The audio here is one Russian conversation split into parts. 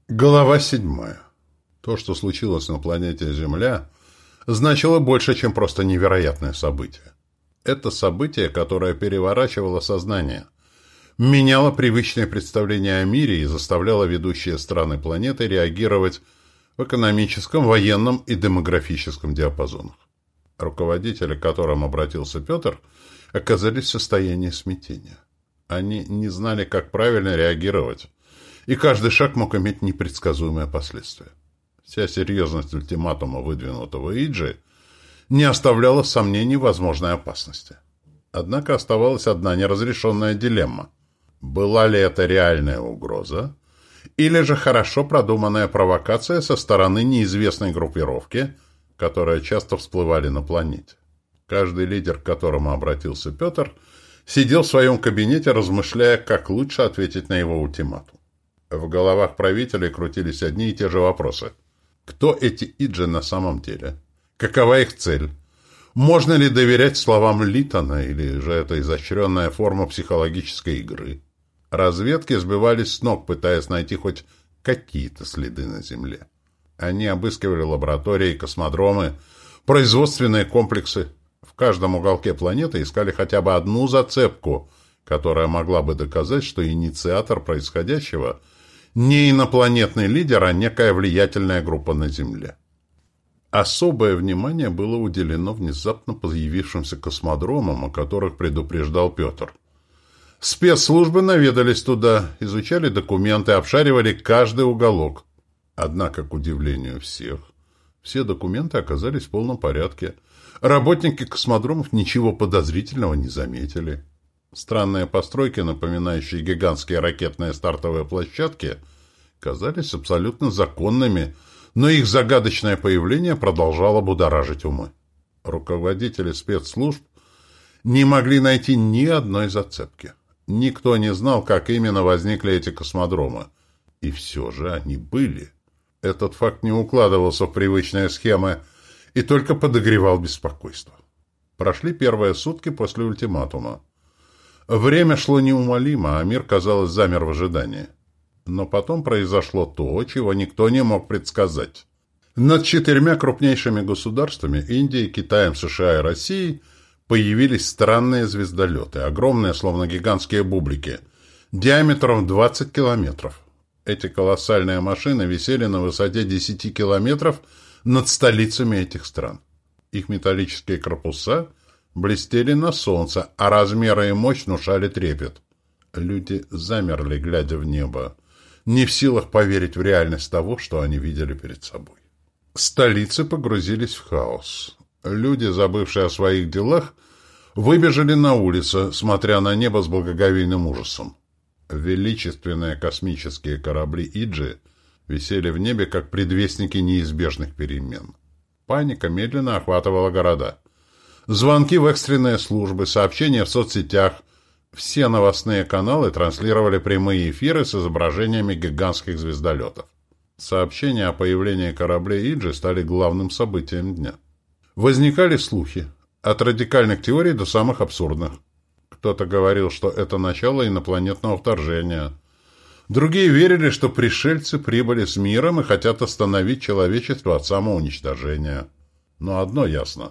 Глава 7. То, что случилось на планете Земля, значило больше, чем просто невероятное событие. Это событие, которое переворачивало сознание, меняло привычное представление о мире и заставляло ведущие страны планеты реагировать в экономическом, военном и демографическом диапазонах. Руководители, к которым обратился Петр, оказались в состоянии смятения. Они не знали, как правильно реагировать, и каждый шаг мог иметь непредсказуемые последствия. Вся серьезность ультиматума, выдвинутого Иджи, не оставляла сомнений в возможной опасности. Однако оставалась одна неразрешенная дилемма. Была ли это реальная угроза, или же хорошо продуманная провокация со стороны неизвестной группировки, которые часто всплывали на планете? Каждый лидер, к которому обратился Петр, сидел в своем кабинете, размышляя, как лучше ответить на его ультиматум. В головах правителей крутились одни и те же вопросы. Кто эти Иджи на самом деле? Какова их цель? Можно ли доверять словам Литона, или же это изощренная форма психологической игры? Разведки сбивались с ног, пытаясь найти хоть какие-то следы на Земле. Они обыскивали лаборатории, космодромы, производственные комплексы. В каждом уголке планеты искали хотя бы одну зацепку, которая могла бы доказать, что инициатор происходящего не инопланетный лидер, а некая влиятельная группа на Земле. Особое внимание было уделено внезапно появившимся космодромам, о которых предупреждал Петр. Спецслужбы наведались туда, изучали документы, обшаривали каждый уголок. Однако, к удивлению всех, все документы оказались в полном порядке. Работники космодромов ничего подозрительного не заметили. Странные постройки, напоминающие гигантские ракетные стартовые площадки, казались абсолютно законными, но их загадочное появление продолжало будоражить умы. Руководители спецслужб не могли найти ни одной зацепки. Никто не знал, как именно возникли эти космодромы. И все же они были. Этот факт не укладывался в привычные схемы и только подогревал беспокойство. Прошли первые сутки после ультиматума. Время шло неумолимо, а мир, казалось, замер в ожидании. Но потом произошло то, чего никто не мог предсказать. Над 4 крупнейшими государствами – Индией, Китаем, США и Россией – появились странные звездолеты, огромные, словно гигантские бублики, диаметром 20 километров. Эти колоссальные машины висели на высоте 10 километров над столицами этих стран. Их металлические корпуса блестели на солнце, а размеры и мощь внушали трепет. Люди замерли, глядя в небо, не в силах поверить в реальность того, что они видели перед собой. Столицы погрузились в хаос. Люди, забывшие о своих делах, выбежали на улицы, смотря на небо с благоговейным ужасом. Величественные космические корабли Иджи висели в небе, как предвестники неизбежных перемен. Паника медленно охватывала города. Звонки в экстренные службы, сообщения в соцсетях. Все новостные каналы транслировали прямые эфиры с изображениями гигантских звездолетов. Сообщения о появлении кораблей Иджи стали главным событием дня. Возникали слухи, от радикальных теорий до самых абсурдных. Кто-то говорил, что это начало инопланетного вторжения. Другие верили, что пришельцы прибыли с миром и хотят остановить человечество от самоуничтожения. Но одно ясно.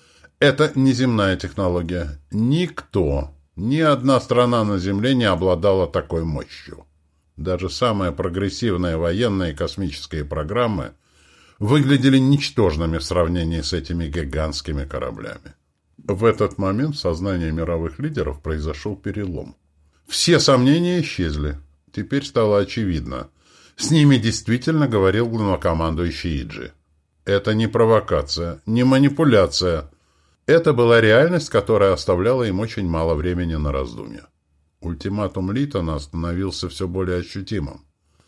Это неземная технология. Никто, ни одна страна на Земле не обладала такой мощью. Даже самые прогрессивные военные и космические программы выглядели ничтожными в сравнении с этими гигантскими кораблями. В этот момент в сознании мировых лидеров произошел перелом. Все сомнения исчезли. Теперь стало очевидно. С ними действительно говорил главнокомандующий Иджи. Это не провокация, не манипуляция. Это была реальность, которая оставляла им очень мало времени на раздумья. Ультиматум Литона становился все более ощутимым.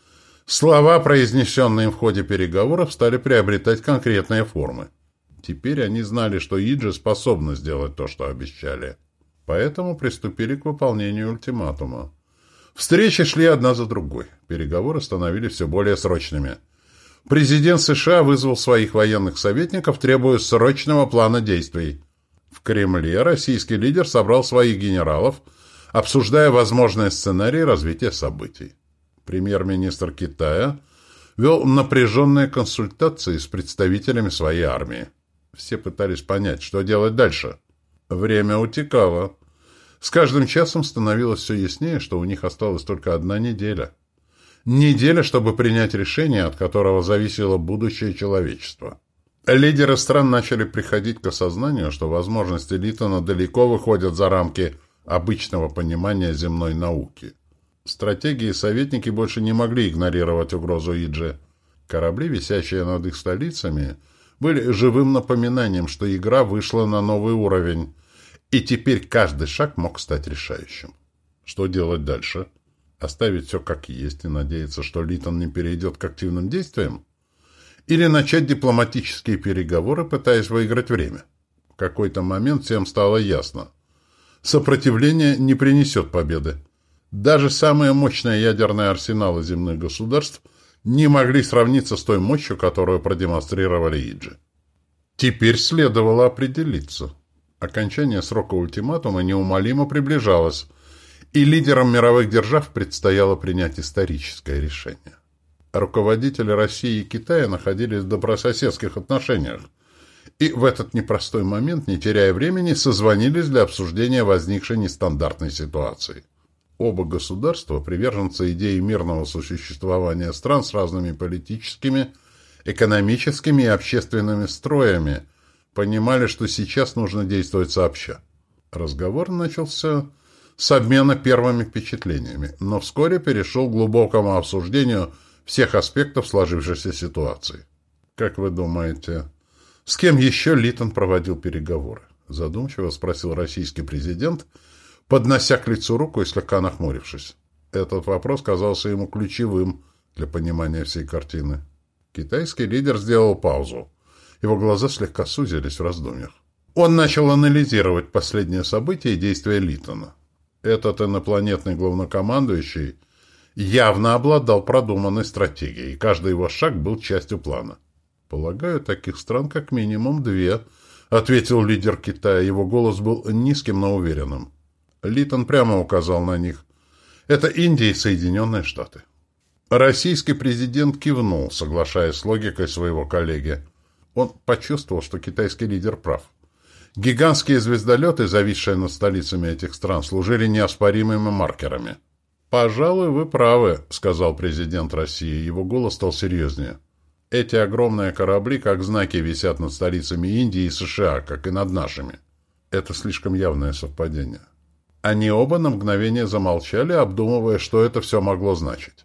Слова, произнесенные им в ходе переговоров, стали приобретать конкретные формы. Теперь они знали, что Иджи способны сделать то, что обещали. Поэтому приступили к выполнению ультиматума. Встречи шли одна за другой. Переговоры становились все более срочными. Президент США вызвал своих военных советников, требуя срочного плана действий. В Кремле российский лидер собрал своих генералов, обсуждая возможные сценарии развития событий. Премьер-министр Китая вел напряженные консультации с представителями своей армии. Все пытались понять, что делать дальше. Время утекало. С каждым часом становилось все яснее, что у них осталась только одна неделя. Неделя, чтобы принять решение, от которого зависело будущее человечества. Лидеры стран начали приходить к осознанию, что возможности Литтона далеко выходят за рамки обычного понимания земной науки. Стратеги и советники больше не могли игнорировать угрозу Иджи. Корабли, висящие над их столицами, были живым напоминанием, что игра вышла на новый уровень, и теперь каждый шаг мог стать решающим. Что делать дальше? Оставить все как есть и надеяться, что Литтон не перейдет к активным действиям? Или начать дипломатические переговоры, пытаясь выиграть время? В какой-то момент всем стало ясно. Сопротивление не принесет победы. Даже самые мощные ядерные арсеналы земных государств не могли сравниться с той мощью, которую продемонстрировали Иджи. Теперь следовало определиться. Окончание срока ультиматума неумолимо приближалось, и лидерам мировых держав предстояло принять историческое решение. Руководители России и Китая находились в добрососедских отношениях, и в этот непростой момент, не теряя времени, созвонились для обсуждения возникшей нестандартной ситуации. Оба государства, приверженцы идеи мирного сосуществования стран с разными политическими, экономическими и общественными строями, понимали, что сейчас нужно действовать сообща. Разговор начался с обмена первыми впечатлениями, но вскоре перешел к глубокому обсуждению всех аспектов сложившейся ситуации. Как вы думаете, с кем еще Литтон проводил переговоры? Задумчиво спросил российский президент, поднося к лицу руку и слегка нахмурившись. Этот вопрос казался ему ключевым для понимания всей картины. Китайский лидер сделал паузу. Его глаза слегка сузились в раздумьях. Он начал анализировать последние события и действия Литтона. Этот инопланетный главнокомандующий явно обладал продуманной стратегией, и каждый его шаг был частью плана. «Полагаю, таких стран как минимум 2», — ответил лидер Китая. Его голос был низким, но уверенным. Литтон прямо указал на них. «Это Индия и Соединенные Штаты». Российский президент кивнул, соглашаясь с логикой своего коллеги. Он почувствовал, что китайский лидер прав. Гигантские звездолеты, зависшие над столицами этих стран, служили неоспоримыми маркерами. «Пожалуй, вы правы», — сказал президент России. Его голос стал серьезнее. «Эти огромные корабли, как знаки, висят над столицами Индии и США, как и над нашими. Это слишком явное совпадение». Они оба на мгновение замолчали, обдумывая, что это все могло значить.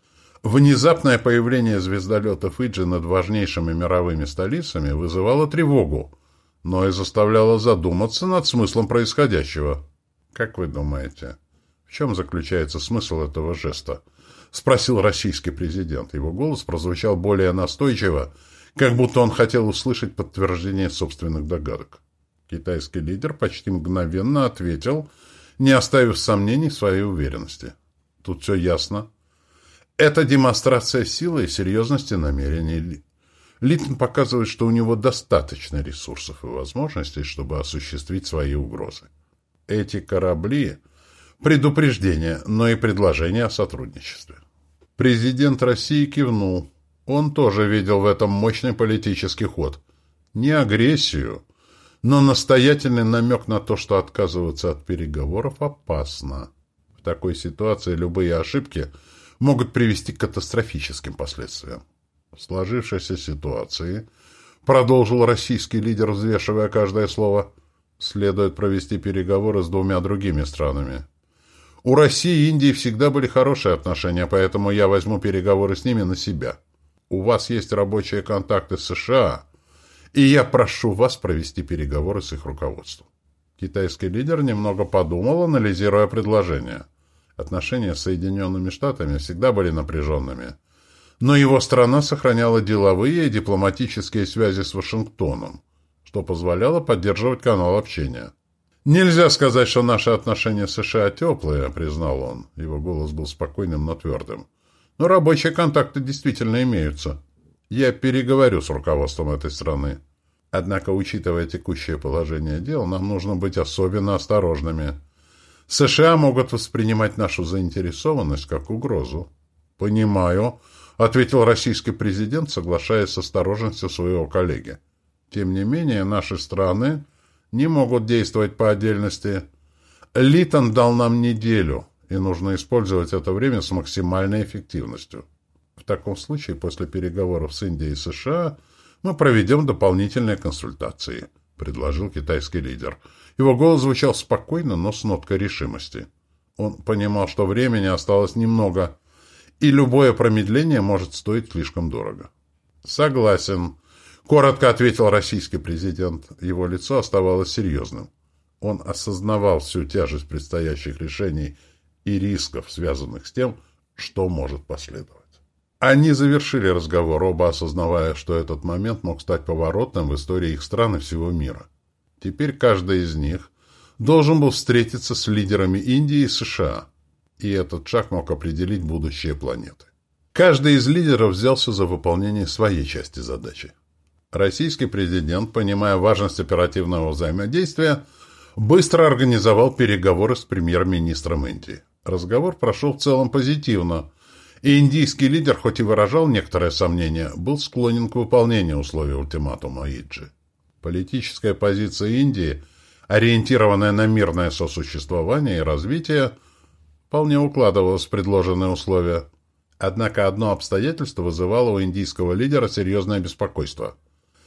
Внезапное появление звездолетов Иджи над важнейшими мировыми столицами вызывало тревогу, но и заставляло задуматься над смыслом происходящего. «Как вы думаете, в чем заключается смысл этого жеста?» — спросил российский президент. Его голос прозвучал более настойчиво, как будто он хотел услышать подтверждение собственных догадок. Китайский лидер почти мгновенно ответил, не оставив сомнений в своей уверенности. «Тут все ясно. Это демонстрация силы и серьезности намерений. Литтон показывает, что у него достаточно ресурсов и возможностей, чтобы осуществить свои угрозы. Эти корабли — предупреждение, но и предложение о сотрудничестве». Президент России кивнул. Он тоже видел в этом мощный политический ход. Не агрессию, но настоятельный намек на то, что отказываться от переговоров опасно. В такой ситуации любые ошибки могут привести к катастрофическим последствиям. В сложившейся ситуации, продолжил российский лидер, взвешивая каждое слово, следует провести переговоры с 2 другими странами. У России и Индии всегда были хорошие отношения, поэтому я возьму переговоры с ними на себя. У вас есть рабочие контакты с США, и я прошу вас провести переговоры с их руководством. Китайский лидер немного подумал, анализируя предложение. Отношения с Соединенными Штатами всегда были напряженными, но его страна сохраняла деловые и дипломатические связи с Вашингтоном, что позволяло поддерживать канал общения. «Нельзя сказать, что наши отношения с США теплые», — признал он. Его голос был спокойным, но твердым. «Но рабочие контакты действительно имеются. Я переговорю с руководством этой страны. Однако, учитывая текущее положение дел, нам нужно быть особенно осторожными. США могут воспринимать нашу заинтересованность как угрозу». «Понимаю», ответил российский президент, соглашаясь с осторожностью своего коллеги. Тем не менее, наши страны не могут действовать по отдельности. Литтон дал нам неделю, и нужно использовать это время с максимальной эффективностью. В таком случае, после переговоров с Индией и США, мы проведем дополнительные консультации, предложил китайский лидер. Его голос звучал спокойно, но с ноткой решимости. Он понимал, что времени осталось немного, и любое промедление может стоить слишком дорого. «Согласен», — коротко ответил российский президент. Его лицо оставалось серьезным. Он осознавал всю тяжесть предстоящих решений и рисков, связанных с тем, что может последовать. Они завершили разговор, оба осознавая, что этот момент мог стать поворотным в истории их стран и всего мира. Теперь каждый из них должен был встретиться с лидерами Индии и США, и этот шаг мог определить будущее планеты. Каждый из лидеров взялся за выполнение своей части задачи. Российский президент, понимая важность оперативного взаимодействия, быстро организовал переговоры с премьер-министром Индии. Разговор прошел в целом позитивно, и индийский лидер, хоть и выражал некоторое сомнение, был склонен к выполнению условий ультиматума Иджи. Политическая позиция Индии, ориентированная на мирное сосуществование и развитие, вполне укладывалась в предложенные условия. Однако одно обстоятельство вызывало у индийского лидера серьезное беспокойство.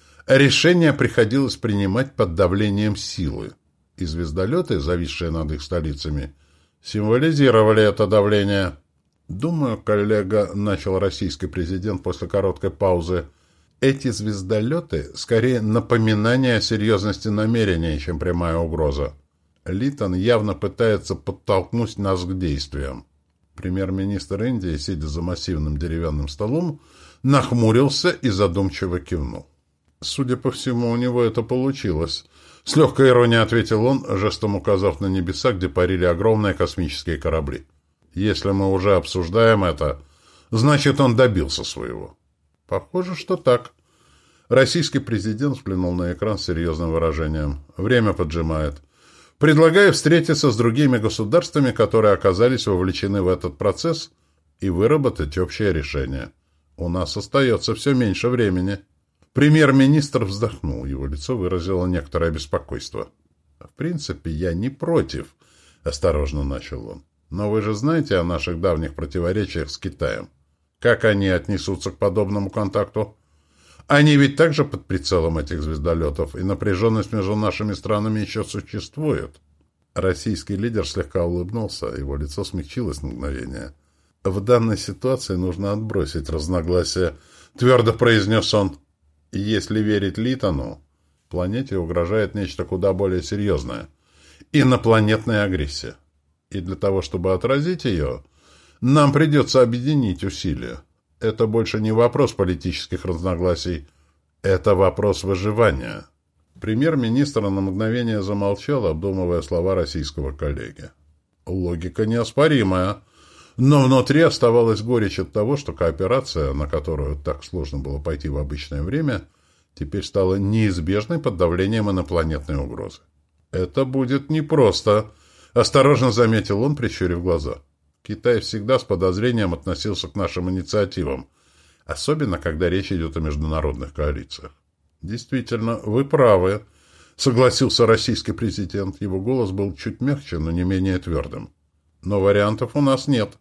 Решение приходилось принимать под давлением силы, и звездолеты, зависшие над их столицами, символизировали это давление. «Думаю, коллега», — начал российский президент после короткой паузы, «эти звездолеты скорее напоминание о серьезности намерений, чем прямая угроза. Литтон явно пытается подтолкнуть нас к действиям». Премьер-министр Индии, сидя за массивным деревянным столом, нахмурился и задумчиво кивнул. «Судя по всему, у него это получилось», — с легкой иронией ответил он, жестом указав на небеса, где парили огромные космические корабли. «Если мы уже обсуждаем это, значит, он добился своего». «Похоже, что так». Российский президент взглянул на экран с серьезным выражением. «Время поджимает. Предлагаю встретиться с другими государствами, которые оказались вовлечены в этот процесс, и выработать общее решение. У нас остается все меньше времени». Премьер-министр вздохнул. Его лицо выразило некоторое беспокойство. «В принципе, я не против», — осторожно начал он. «Но вы же знаете о наших давних противоречиях с Китаем. Как они отнесутся к подобному контакту? Они ведь также под прицелом этих звездолетов, и напряженность между нашими странами еще существует». Российский лидер слегка улыбнулся, его лицо смягчилось на мгновение. «В данной ситуации нужно отбросить разногласия», — твердо произнес он. «Если верить Литтону, планете угрожает нечто куда более серьезное — инопланетная агрессия. И для того, чтобы отразить ее, нам придется объединить усилия. Это больше не вопрос политических разногласий, это вопрос выживания». Премьер-министр на мгновение замолчал, обдумывая слова российского коллеги. Логика неоспоримая, но внутри оставалась горечь от того, что кооперация, на которую так сложно было пойти в обычное время, теперь стала неизбежной под давлением инопланетной угрозы. «Это будет непросто», — осторожно заметил он, прищурив глаза. «Китай всегда с подозрением относился к нашим инициативам, особенно когда речь идет о международных коалициях». «Действительно, вы правы», — согласился российский президент. Его голос был чуть мягче, но не менее твердым. «Но вариантов у нас нет.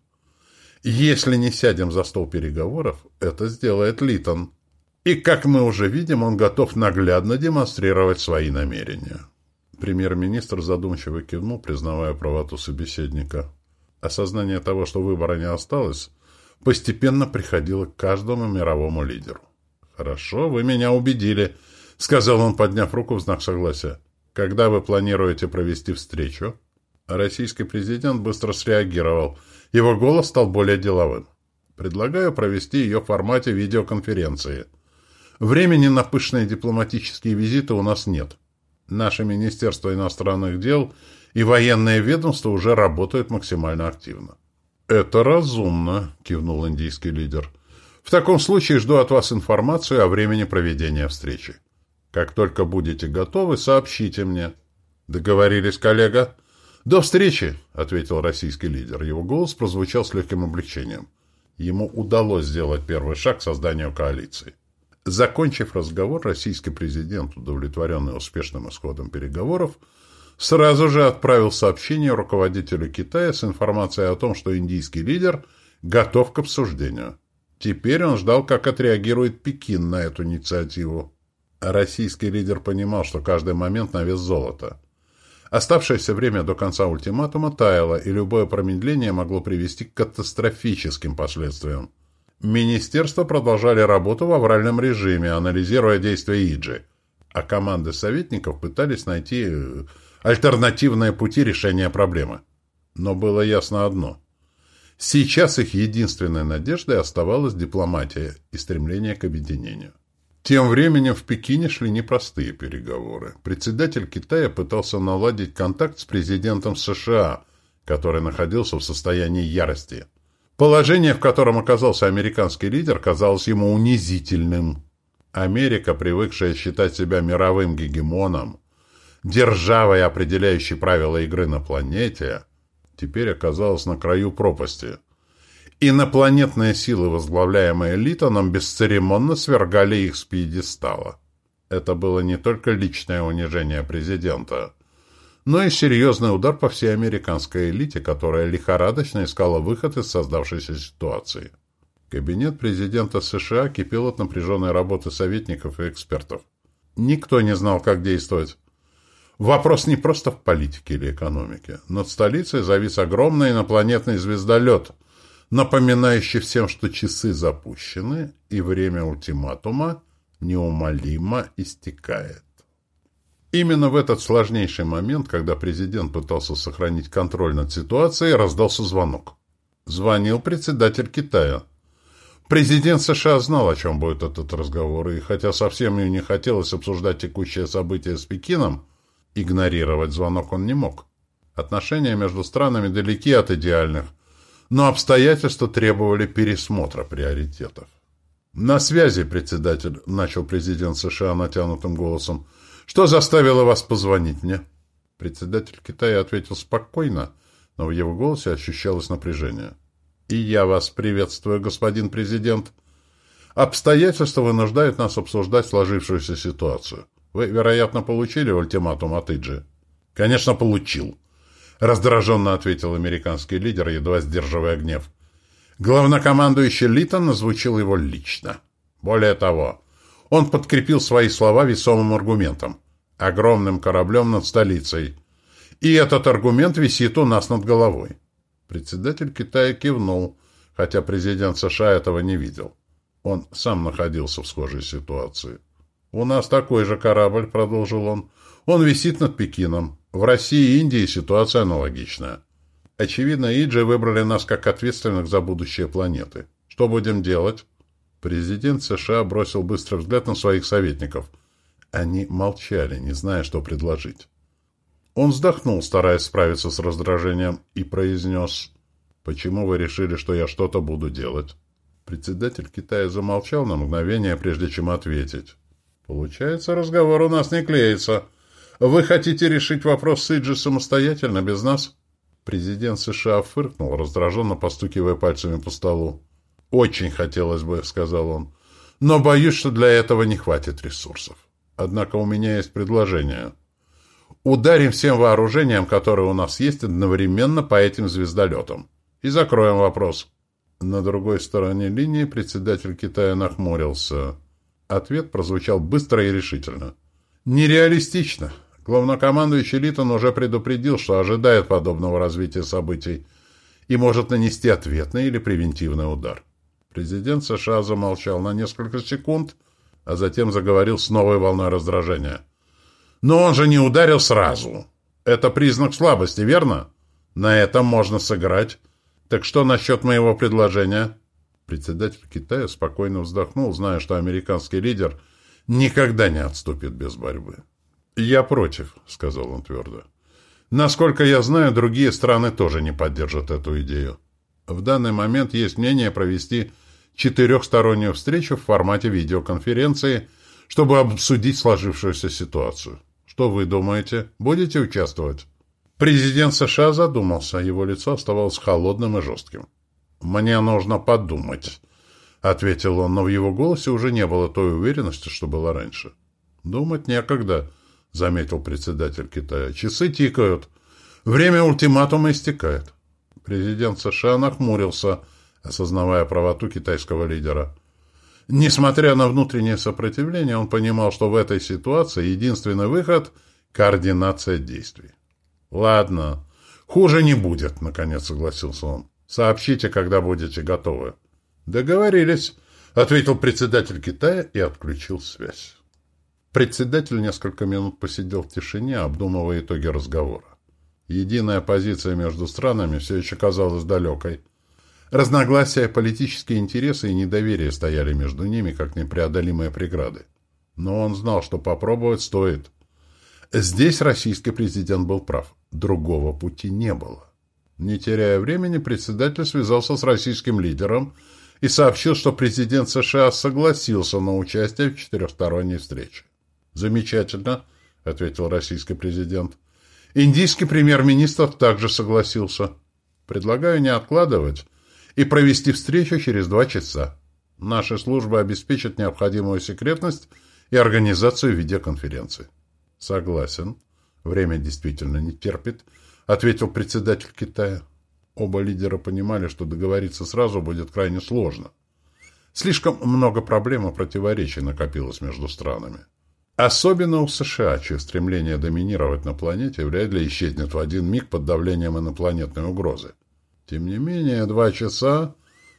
Если не сядем за стол переговоров, это сделает Литтон. И, как мы уже видим, он готов наглядно демонстрировать свои намерения». Премьер-министр задумчиво кивнул, признавая правоту собеседника. Осознание того, что выбора не осталось, постепенно приходило к каждому мировому лидеру. «Хорошо, вы меня убедили», — сказал он, подняв руку в знак согласия. «Когда вы планируете провести встречу?» Российский президент быстро среагировал. Его голос стал более деловым. «Предлагаю провести ее в формате видеоконференции. Времени на пышные дипломатические визиты у нас нет. Наше Министерство иностранных дел и военное ведомство уже работают максимально активно». «Это разумно», — кивнул индийский лидер. «В таком случае жду от вас информацию о времени проведения встречи. Как только будете готовы, сообщите мне». «Договорились, коллега?» «До встречи», — ответил российский лидер. Его голос прозвучал с легким облегчением. Ему удалось сделать первый шаг к созданию коалиции. Закончив разговор, российский президент, удовлетворенный успешным исходом переговоров, сразу же отправил сообщение руководителю Китая с информацией о том, что индийский лидер готов к обсуждению. Теперь он ждал, как отреагирует Пекин на эту инициативу. Российский лидер понимал, что каждый момент на вес золота. Оставшееся время до конца ультиматума таяло, и любое промедление могло привести к катастрофическим последствиям. Министерства продолжали работу в авральном режиме, анализируя действия Иджи, а команды советников пытались найти альтернативные пути решения проблемы. Но было ясно одно. Сейчас их единственной надеждой оставалась дипломатия и стремление к объединению. Тем временем в Пекине шли непростые переговоры. Председатель Китая пытался наладить контакт с президентом США, который находился в состоянии ярости. Положение, в котором оказался американский лидер, казалось ему унизительным. Америка, привыкшая считать себя мировым гегемоном, державой, определяющей правила игры на планете, теперь оказалась на краю пропасти. Инопланетные силы, возглавляемые Литтоном, бесцеремонно свергали их с пьедестала. Это было не только личное унижение президента, но и серьезный удар по всей американской элите, которая лихорадочно искала выход из создавшейся ситуации. Кабинет президента США кипел от напряженной работы советников и экспертов. Никто не знал, как действовать. Вопрос не просто в политике или экономике. Над столицей завис огромный инопланетный звездолет, напоминающий всем, что часы запущены, и время ультиматума неумолимо истекает. Именно в этот сложнейший момент, когда президент пытался сохранить контроль над ситуацией, раздался звонок. Звонил председатель Китая. Президент США знал, о чем будет этот разговор, и хотя совсем ему не хотелось обсуждать текущее событие с Пекином, игнорировать звонок он не мог. Отношения между странами далеки от идеальных, но обстоятельства требовали пересмотра приоритетов. «На связи, председатель», — начал президент США натянутым голосом. «Что заставило вас позвонить мне?» Председатель Китая ответил спокойно, но в его голосе ощущалось напряжение. «И я вас приветствую, господин президент. Обстоятельства вынуждают нас обсуждать сложившуюся ситуацию. Вы, вероятно, получили ультиматум от Иджи?» «Конечно, получил», — раздраженно ответил американский лидер, едва сдерживая гнев. Главнокомандующий Литтон озвучил его лично. Более того, он подкрепил свои слова весомым аргументом — огромным кораблем над столицей. И этот аргумент висит у нас над головой. Председатель Китая кивнул, хотя президент США этого не видел. Он сам находился в схожей ситуации. «У нас такой же корабль», — продолжил он. «Он висит над Пекином. В России и Индии ситуация аналогичная. Очевидно, Иджи выбрали нас как ответственных за будущее планеты. Что будем делать?» Президент США бросил быстрый взгляд на своих советников. Они молчали, не зная, что предложить. Он вздохнул, стараясь справиться с раздражением, и произнес: «Почему вы решили, что я что-то буду делать?» Председатель Китая замолчал на мгновение, прежде чем ответить. «Получается, разговор у нас не клеится. Вы хотите решить вопрос с Иджи самостоятельно, без нас?» Президент США фыркнул, раздраженно постукивая пальцами по столу. «Очень хотелось бы», — сказал он, — «но боюсь, что для этого не хватит ресурсов. Однако у меня есть предложение. Ударим всем вооружением, которое у нас есть, одновременно по этим звездолетам. И закроем вопрос». На другой стороне линии председатель Китая нахмурился. Ответ прозвучал быстро и решительно. «Нереалистично. Главнокомандующий Литтон уже предупредил, что ожидает подобного развития событий и может нанести ответный или превентивный удар». Президент США замолчал на несколько секунд, а затем заговорил с новой волной раздражения. «Но он же не ударил сразу. Это признак слабости, верно? На этом можно сыграть. Так что насчет моего предложения?» Председатель Китая спокойно вздохнул, зная, что американский лидер никогда не отступит без борьбы. «Я против», — сказал он твердо. «Насколько я знаю, другие страны тоже не поддержат эту идею. В данный момент есть мнение провести 4-стороннюю встречу в формате видеоконференции, чтобы обсудить сложившуюся ситуацию. Что вы думаете? Будете участвовать?» Президент США задумался, его лицо оставалось холодным и жестким. «Мне нужно подумать», — ответил он, но в его голосе уже не было той уверенности, что было раньше. «Думать некогда», — заметил председатель Китая. «Часы тикают. Время ультиматума истекает». Президент США нахмурился, осознавая правоту китайского лидера. Несмотря на внутреннее сопротивление, он понимал, что в этой ситуации единственный выход — координация действий. «Ладно, хуже не будет», — наконец согласился он. «Сообщите, когда будете готовы». «Договорились», — ответил председатель Китая и отключил связь. Председатель несколько минут посидел в тишине, обдумывая итоги разговора. Единая позиция между странами все еще казалась далекой. Разногласия, политические интересы и недоверие стояли между ними, как непреодолимые преграды. Но он знал, что попробовать стоит. Здесь российский президент был прав. Другого пути не было. Не теряя времени, председатель связался с российским лидером и сообщил, что президент США согласился на участие в четырехсторонней встрече. «Замечательно», — ответил российский президент. «Индийский премьер-министр также согласился. Предлагаю не откладывать и провести встречу через 2 часа. Наши службы обеспечат необходимую секретность и организацию видеоконференции». «Согласен. Время действительно не терпит», — ответил председатель Китая. Оба лидера понимали, что договориться сразу будет крайне сложно. Слишком много проблем и противоречий накопилось между странами. Особенно у США, чье стремление доминировать на планете вряд ли исчезнет в один миг под давлением инопланетной угрозы. Тем не менее, 2 часа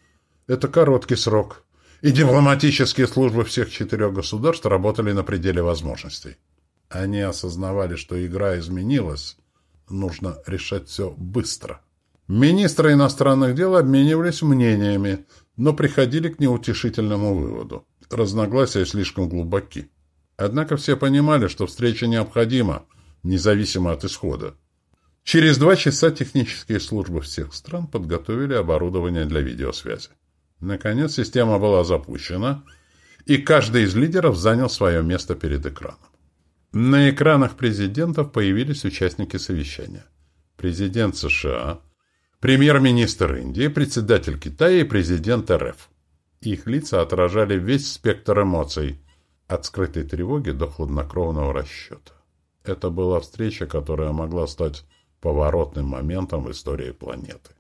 — это короткий срок, и дипломатические службы всех 4 государств работали на пределе возможностей. Они осознавали, что игра изменилась, нужно решать все быстро. Министры иностранных дел обменивались мнениями, но приходили к неутешительному выводу. Разногласия слишком глубоки. Однако все понимали, что встреча необходима, независимо от исхода. Через 2 часа технические службы всех стран подготовили оборудование для видеосвязи. Наконец, система была запущена, и каждый из лидеров занял свое место перед экраном. На экранах президентов появились участники совещания. Президент США, премьер-министр Индии, председатель Китая и президент РФ. Их лица отражали весь спектр эмоций, от скрытой тревоги до хладнокровного расчета. Это была встреча, которая могла стать поворотным моментом в истории планеты.